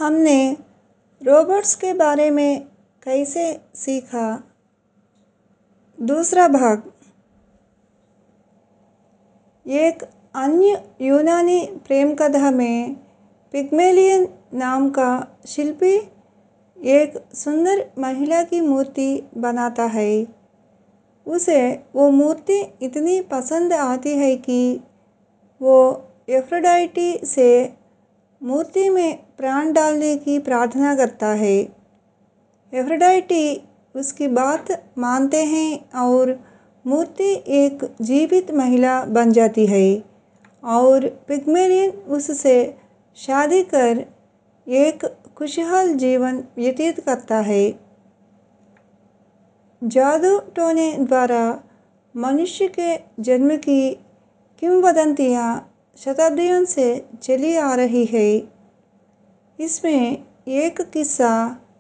हमने रोबोट्स के बारे में कैसे सीखा। दूसरा भाग। एक अन्य यूनानी प्रेम कथा में पिग्मेलियन नाम का शिल्पी एक सुंदर महिला की मूर्ति बनाता है। उसे वो मूर्ति इतनी पसंद आती है कि वो एफ्रोडाइटी से मूर्ति में प्राण डालने की प्रार्थना करता है। एफ्रोडाइटी उसकी बात मानते हैं और मूर्ति एक जीवित महिला बन जाती है और पिग्मेलियन उससे शादी कर एक खुशहाल जीवन व्यतीत करता है। जादू टोने द्वारा मनुष्य के जन्म की किंवदंतियाँ शताब्दियों से चली आ रही है। इसमें एक किस्सा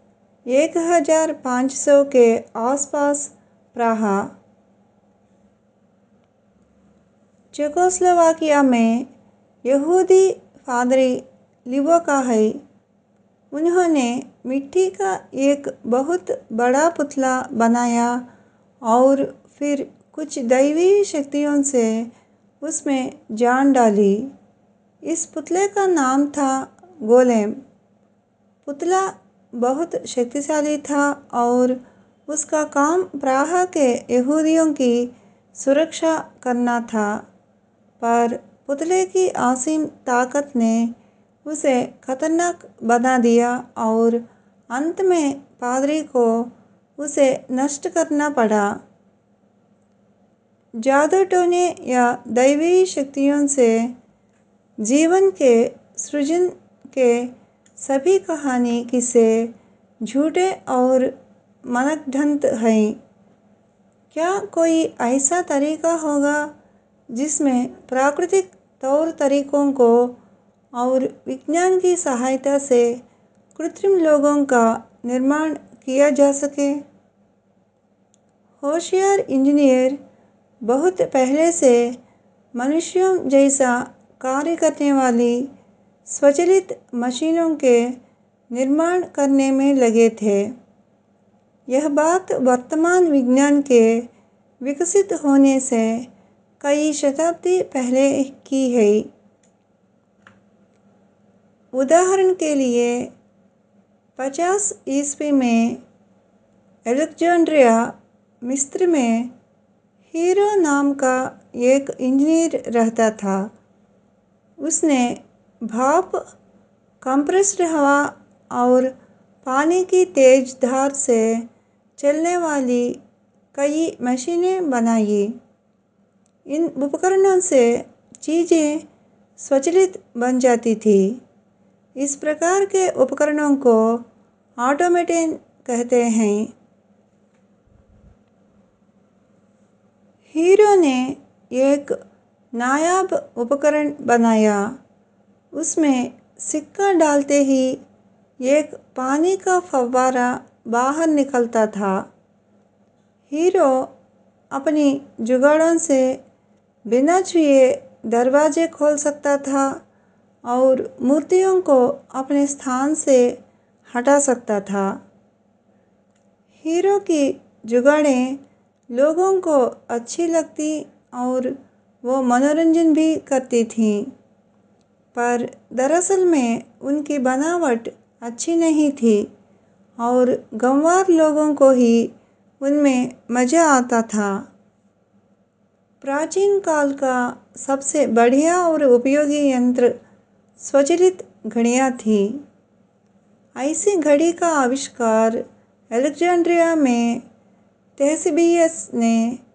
1500 के आसपास रहा। चेकोस्लोवाकिया में यहूदी पादरी लिवो का है। उन्होंने मिट्टी का एक बहुत बड़ा पुतला बनाया और फिर कुछ दैवी शक्तियों से उसमें जान डाली। इस पुतले का नाम था गोलेम। पुतला बहुत शक्तिशाली था और उसका काम प्राह के यहूदियों की सुरक्षा करना था, पर पुतले की असीम ताकत ने उसे खतरनाक बना दिया और अंत में पादरी को उसे नष्ट करना पड़ा। जादू टोने या दैवी शक्तियों से जीवन के सृजन के सभी कहानी किस्से झूठे और मनगढ़ंत हैं। क्या कोई ऐसा तरीका होगा जिसमें प्राकृतिक तौर तरीकों को और विज्ञान की सहायता से कृत्रिम लोगों का निर्माण किया जा सके? होशियार इंजीनियर बहुत पहले से मनुष्यों जैसा कार्य करने वाली स्वचालित मशीनों के निर्माण करने में लगे थे। यह बात वर्तमान विज्ञान के विकसित होने से कई शताब्दी पहले की है। उदाहरण के लिए 50 ईस्वी में अलेक्जेंड्रिया मिस्र में हीरो नाम का एक इंजीनियर रहता था। उसने भाप, कंप्रेस्ड हवा और पानी की तेज धार से चलने वाली कई मशीनें बनाई। इन उपकरणों से चीज़ें स्वचालित बन जाती थी। इस प्रकार के उपकरणों को ऑटोमेटन कहते हैं। हीरो ने एक नायाब उपकरण बनाया। उसमें सिक्का डालते ही एक पानी का फव्वारा बाहर निकलता था। हीरो अपनी जुगाड़ों से बिना छुए दरवाजे खोल सकता था और मूर्तियों को अपने स्थान से हटा सकता था। हीरो की जुगाड़ें लोगों को अच्छी लगती और वो मनोरंजन भी करती थीं, पर दरअसल में उनकी बनावट अच्छी नहीं थी और गंवार लोगों को ही उनमें मज़ा आता था। प्राचीन काल का सबसे बढ़िया और उपयोगी यंत्र स्वचालित घड़ियाँ थीं। ऐसी घड़ी का आविष्कार अलेक्जेंड्रिया में थेसिबियस ने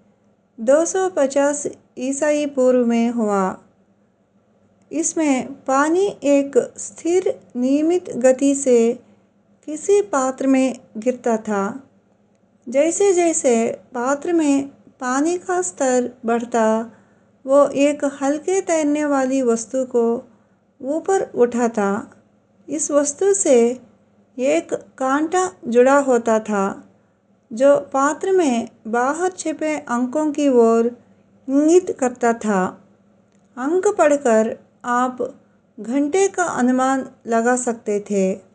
250 ईसाई पूर्व में हुआ। इसमें पानी एक स्थिर नियमित गति से किसी पात्र में गिरता था। जैसे जैसे पात्र में पानी का स्तर बढ़ता, वो एक हल्के तैरने वाली वस्तु को ऊपर उठाता। इस वस्तु से एक कांटा जुड़ा होता था जो पात्र में बाहर छिपे अंकों की ओर इंगित करता था। अंक पढ़कर आप घंटे का अनुमान लगा सकते थे।